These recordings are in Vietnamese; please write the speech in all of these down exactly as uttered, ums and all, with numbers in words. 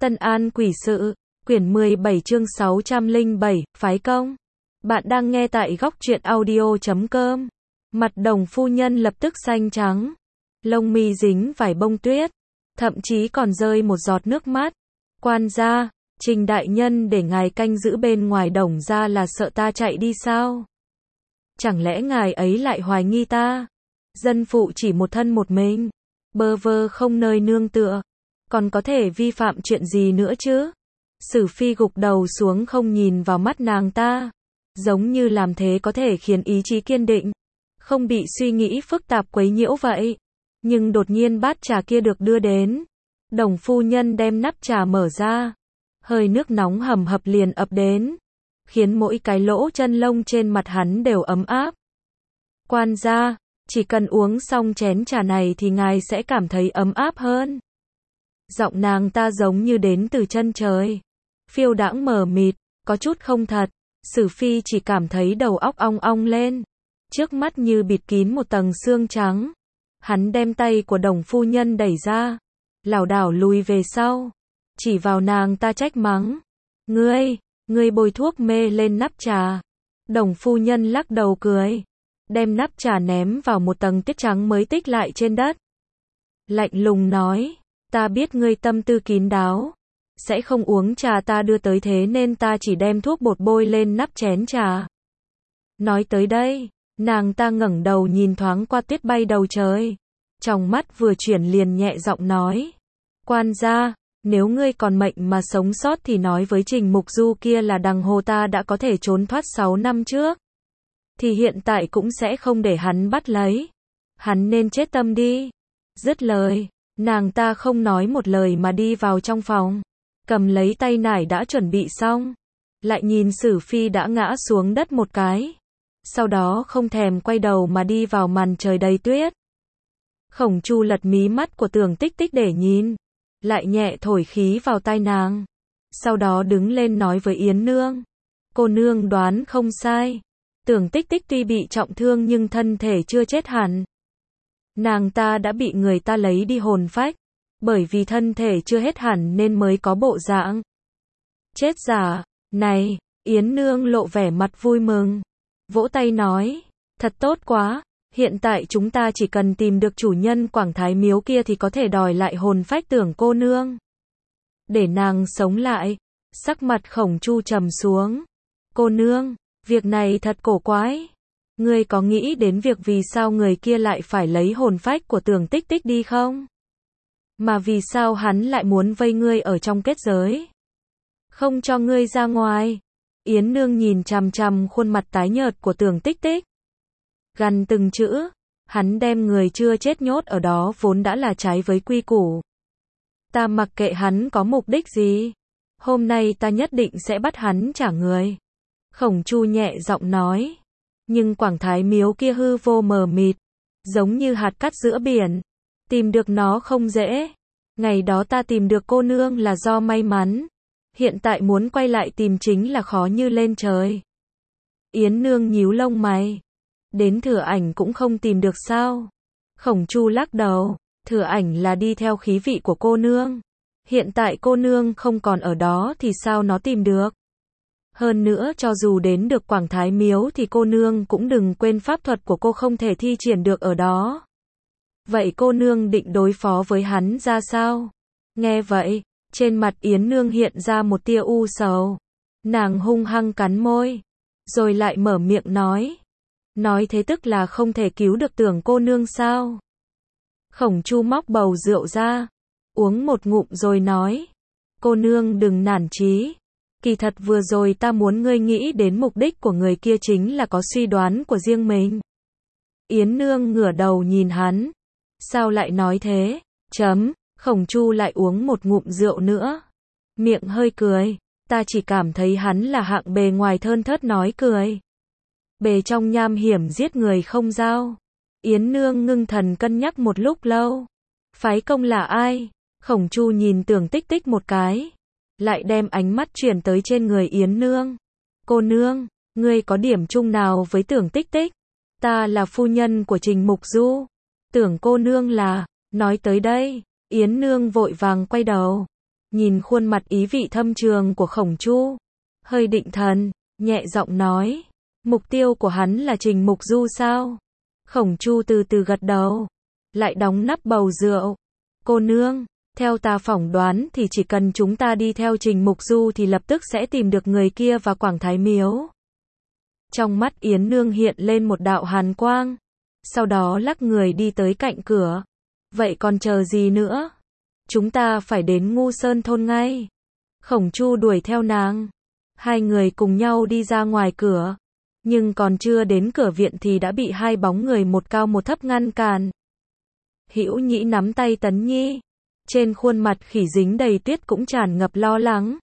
Tân An quỷ sự, quyển mười bảy chương sáu trăm lẻ bảy, phái công. Bạn đang nghe tại góc truyện audio chấm com. Mặt Đồng phu nhân lập tức xanh trắng, lông mi dính vài bông tuyết, thậm chí còn rơi một giọt nước mắt. Quan gia, Trình đại nhân để ngài canh giữ bên ngoài Đồng gia là sợ ta chạy đi sao? Chẳng lẽ ngài ấy lại hoài nghi ta? Dân phụ chỉ một thân một mình, bơ vơ không nơi nương tựa, còn có thể vi phạm chuyện gì nữa chứ? Sử Phi gục đầu xuống không nhìn vào mắt nàng ta, giống như làm thế có thể khiến ý chí kiên định, không bị suy nghĩ phức tạp quấy nhiễu vậy. Nhưng đột nhiên bát trà kia được đưa đến, Đồng phu nhân đem nắp trà mở ra, hơi nước nóng hầm hập liền ập đến, khiến mỗi cái lỗ chân lông trên mặt hắn đều ấm áp. Quan gia, chỉ cần uống xong chén trà này thì ngài sẽ cảm thấy ấm áp hơn. Giọng nàng ta giống như đến từ chân trời, phiêu đãng mờ mịt, có chút không thật. Sử Phi chỉ cảm thấy đầu óc ong ong lên, trước mắt như bịt kín một tầng sương trắng. Hắn đem tay của Đồng phu nhân đẩy ra, lảo đảo lùi về sau, chỉ vào nàng ta trách mắng. Ngươi, ngươi bôi thuốc mê lên nắp trà. Đồng phu nhân lắc đầu cười, đem nắp trà ném vào một tầng tuyết trắng mới tích lại trên đất. Lạnh lùng nói, ta biết ngươi tâm tư kín đáo, sẽ không uống trà ta đưa tới thế nên ta chỉ đem thuốc bột bôi lên nắp chén trà. Nói tới đây, nàng ta ngẩng đầu nhìn thoáng qua tuyết bay đầu trời, trong mắt vừa chuyển liền nhẹ giọng nói. Quan gia, nếu ngươi còn mệnh mà sống sót thì nói với Trình Mục Du kia là đằng hồ ta đã có thể trốn thoát sáu năm trước, thì hiện tại cũng sẽ không để hắn bắt lấy. Hắn nên chết tâm đi. Dứt lời, nàng ta không nói một lời mà đi vào trong phòng, cầm lấy tay nải đã chuẩn bị xong, lại nhìn Sử Phi đã ngã xuống đất một cái, sau đó không thèm quay đầu mà đi vào màn trời đầy tuyết. Khổng Chu lật mí mắt của Tưởng Tích Tích để nhìn, lại nhẹ thổi khí vào tai nàng, sau đó đứng lên nói với Yến Nương. Cô nương đoán không sai, Tưởng Tích Tích tuy bị trọng thương nhưng thân thể chưa chết hẳn. Nàng ta đã bị người ta lấy đi hồn phách, bởi vì thân thể chưa hết hẳn nên mới có bộ dạng chết giả. Này, Yến Nương lộ vẻ mặt vui mừng, vỗ tay nói, thật tốt quá, hiện tại chúng ta chỉ cần tìm được chủ nhân Quảng Thái Miếu kia thì có thể đòi lại hồn phách Tưởng cô nương, để nàng sống lại. Sắc mặt Khổng Chu trầm xuống. Cô nương, việc này thật cổ quái. Ngươi có nghĩ đến việc vì sao người kia lại phải lấy hồn phách của Tưởng Tích Tích đi không? Mà vì sao hắn lại muốn vây ngươi ở trong kết giới, không cho ngươi ra ngoài? Yến Nương nhìn chằm chằm khuôn mặt tái nhợt của Tưởng Tích Tích, gằn từng chữ. Hắn đem người chưa chết nhốt ở đó vốn đã là trái với quy củ. Ta mặc kệ hắn có mục đích gì, hôm nay ta nhất định sẽ bắt hắn trả người. Khổng Chu nhẹ giọng nói. Nhưng Quảng Thái Miếu kia hư vô mờ mịt, giống như hạt cát giữa biển, tìm được nó không dễ. Ngày đó ta tìm được cô nương là do may mắn, hiện tại muốn quay lại tìm chính là khó như lên trời. Yến Nương nhíu lông mày, đến Thừa Ảnh cũng không tìm được sao? Khổng Chu lắc đầu, Thừa Ảnh là đi theo khí vị của cô nương, hiện tại cô nương không còn ở đó thì sao nó tìm được? Hơn nữa cho dù đến được Quảng Thái Miếu thì cô nương cũng đừng quên pháp thuật của cô không thể thi triển được ở đó. Vậy cô nương định đối phó với hắn ra sao? Nghe vậy, trên mặt Yến Nương hiện ra một tia u sầu. Nàng hung hăng cắn môi, rồi lại mở miệng nói. Nói thế tức là không thể cứu được Tưởng cô nương sao? Khổng Chu móc bầu rượu ra, uống một ngụm rồi nói. Cô nương đừng nản chí. Kỳ thật vừa rồi ta muốn ngươi nghĩ đến mục đích của người kia chính là có suy đoán của riêng mình. Yến Nương ngửa đầu nhìn hắn. Sao lại nói thế? Chấm, Khổng Chu lại uống một ngụm rượu nữa, miệng hơi cười. Ta chỉ cảm thấy hắn là hạng bề ngoài thơn thớt nói cười, bề trong nham hiểm giết người không dao. Yến Nương ngưng thần cân nhắc một lúc lâu. Phái công là ai? Khổng Chu nhìn Tưởng Tích Tích một cái, lại đem ánh mắt chuyển tới trên người Yến Nương. Cô nương, ngươi có điểm chung nào với Tưởng Tích Tích? Ta là phu nhân của Trình Mục Du. Tưởng cô nương là. Nói tới đây, Yến Nương vội vàng quay đầu, nhìn khuôn mặt ý vị thâm trường của Khổng Chu, hơi định thần, nhẹ giọng nói, mục tiêu của hắn là Trình Mục Du sao? Khổng Chu từ từ gật đầu, lại đóng nắp bầu rượu. Cô nương, theo ta phỏng đoán thì chỉ cần chúng ta đi theo Trình Mục Du thì lập tức sẽ tìm được người kia và Quảng Thái Miếu. Trong mắt Yến Nương hiện lên một đạo hàn quang, sau đó lắc người đi tới cạnh cửa. Vậy còn chờ gì nữa? Chúng ta phải đến Ngu Sơn thôn ngay. Khổng Chu đuổi theo nàng. Hai người cùng nhau đi ra ngoài cửa. Nhưng còn chưa đến cửa viện thì đã bị hai bóng người một cao một thấp ngăn cản. Hữu Nhĩ nắm tay Tấn Nhi. Trên khuôn mặt khỉ dính đầy tuyết cũng tràn ngập lo lắng.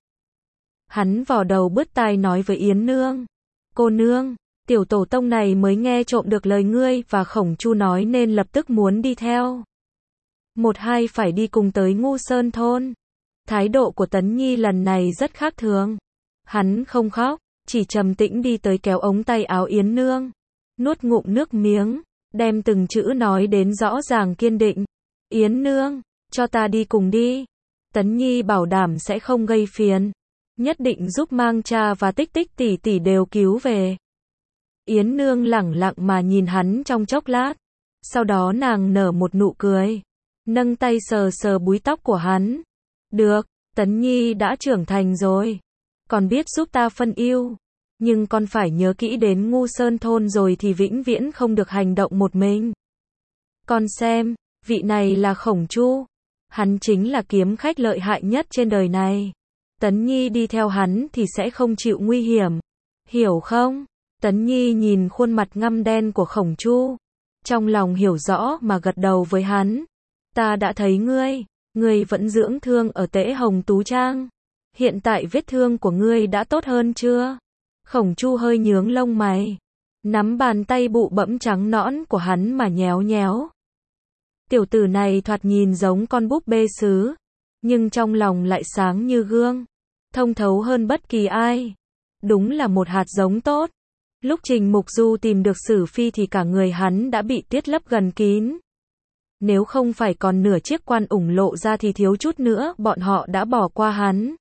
Hắn vò đầu bứt tai nói với Yến Nương. Cô nương, tiểu tổ tông này mới nghe trộm được lời ngươi và Khổng Chu nói nên lập tức muốn đi theo. Một hai phải đi cùng tới Ngu Sơn thôn. Thái độ của Tấn Nhi lần này rất khác thường. Hắn không khóc, chỉ trầm tĩnh đi tới kéo ống tay áo Yến Nương. Nuốt ngụm nước miếng, đem từng chữ nói đến rõ ràng kiên định. Yến Nương, cho ta đi cùng đi. Tấn Nhi bảo đảm sẽ không gây phiền. Nhất định giúp mang cha và Tích Tích tỷ tỷ đều cứu về. Yến Nương lẳng lặng mà nhìn hắn trong chốc lát. Sau đó nàng nở một nụ cười. Nâng tay sờ sờ búi tóc của hắn. Được, Tấn Nhi đã trưởng thành rồi. Còn biết giúp ta phân ưu. Nhưng con phải nhớ kỹ đến Ngu Sơn thôn rồi thì vĩnh viễn không được hành động một mình. Con xem, vị này là Khổng Chu. Hắn chính là kiếm khách lợi hại nhất trên đời này. Tấn Nhi đi theo hắn thì sẽ không chịu nguy hiểm. Hiểu không? Tấn Nhi nhìn khuôn mặt ngăm đen của Khổng Chu. Trong lòng hiểu rõ mà gật đầu với hắn. Ta đã thấy ngươi. Ngươi vẫn dưỡng thương ở Tễ Hồng Tú Trang. Hiện tại vết thương của ngươi đã tốt hơn chưa? Khổng Chu hơi nhướng lông mày. Nắm bàn tay bụ bẫm trắng nõn của hắn mà nhéo nhéo. Tiểu tử này thoạt nhìn giống con búp bê sứ. Nhưng trong lòng lại sáng như gương. Thông thấu hơn bất kỳ ai. Đúng là một hạt giống tốt. Lúc Trình Mục Du tìm được Sử Phi thì cả người hắn đã bị tiết lấp gần kín. Nếu không phải còn nửa chiếc quan ủng lộ ra thì thiếu chút nữa bọn họ đã bỏ qua hắn.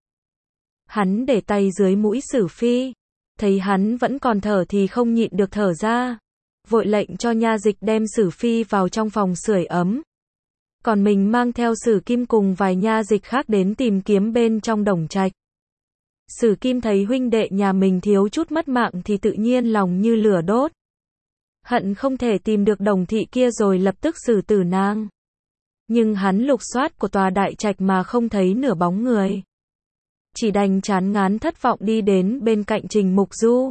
Hắn để tay dưới mũi Sử Phi. Thấy hắn vẫn còn thở thì không nhịn được thở ra. Vội lệnh cho nha dịch đem Sử Phi vào trong phòng sưởi ấm. Còn mình mang theo Sử Kim cùng vài nha dịch khác đến tìm kiếm bên trong đồng trạch. Sử Kim thấy huynh đệ nhà mình thiếu chút mất mạng thì tự nhiên lòng như lửa đốt. Hận không thể tìm được đồng thị kia rồi lập tức xử tử nàng. Nhưng hắn lục soát của tòa đại trạch mà không thấy nửa bóng người. Chỉ đành chán ngán thất vọng đi đến bên cạnh Trình Mục Du.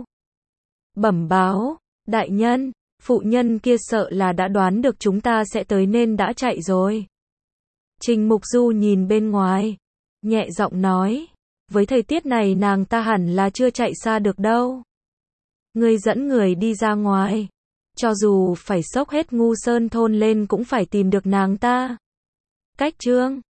Bẩm báo, đại nhân, phụ nhân kia sợ là đã đoán được chúng ta sẽ tới nên đã chạy rồi. Trình Mục Du nhìn bên ngoài, nhẹ giọng nói, với thời tiết này nàng ta hẳn là chưa chạy xa được đâu. Ngươi dẫn người đi ra ngoài, cho dù phải xốc hết Ngu Sơn thôn lên cũng phải tìm được nàng ta. Cách chương